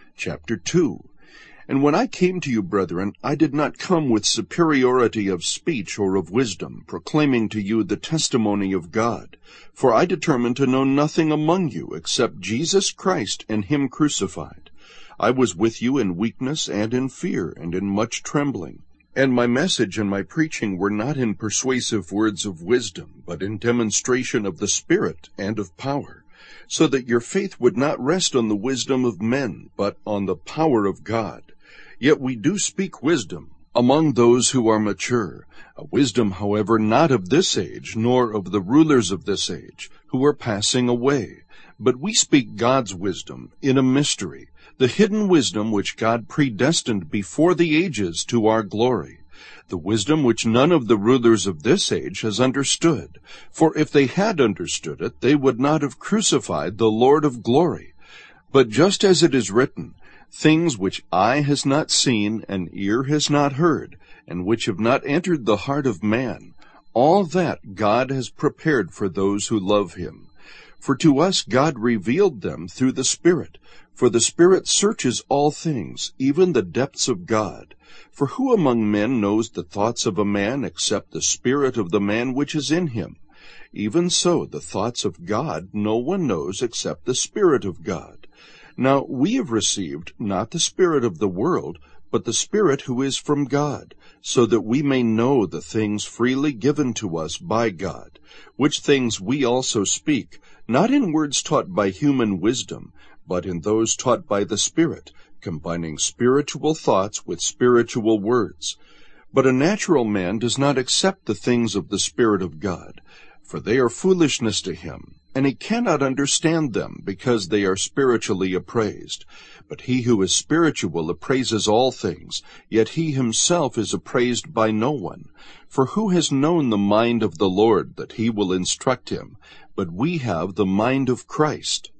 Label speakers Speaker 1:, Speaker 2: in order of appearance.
Speaker 1: Chapter 2. And when I came to you, brethren, I did not come with superiority of speech or of wisdom, proclaiming to you the testimony of God. For I determined to know nothing among you except Jesus Christ and him crucified. I was with you in weakness and in fear and in much trembling. And my message and my preaching were not in persuasive words of wisdom, but in demonstration of the Spirit and of power, so that your faith would not rest on the wisdom of men, but on the power of God. Yet we do speak wisdom among those who are mature, a wisdom, however, not of this age, nor of the rulers of this age, who are passing away. But we speak God's wisdom in a mystery, the hidden wisdom which God predestined before the ages to our glory, the wisdom which none of the rulers of this age has understood. For if they had understood it, they would not have crucified the Lord of glory. But just as it is written, things which eye has not seen and ear has not heard, and which have not entered the heart of man, all that God has prepared for those who love him. For to us God revealed them through the Spirit. For the Spirit searches all things, even the depths of God. For who among men knows the thoughts of a man except the spirit of the man which is in him? Even so the thoughts of God no one knows except the Spirit of God. Now we have received not the spirit of the world, but the Spirit who is from God, so that we may know the things freely given to us by God, which things we also speak, not in words taught by human wisdom, but in those taught by the Spirit, combining spiritual thoughts with spiritual words. But a natural man does not accept the things of the Spirit of God, for they are foolishness to him, and he cannot understand them, because they are spiritually appraised. But he who is spiritual appraises all things, yet he himself is appraised by no one. For who has known the mind of the Lord, that he will instruct him? But we have the mind of Christ.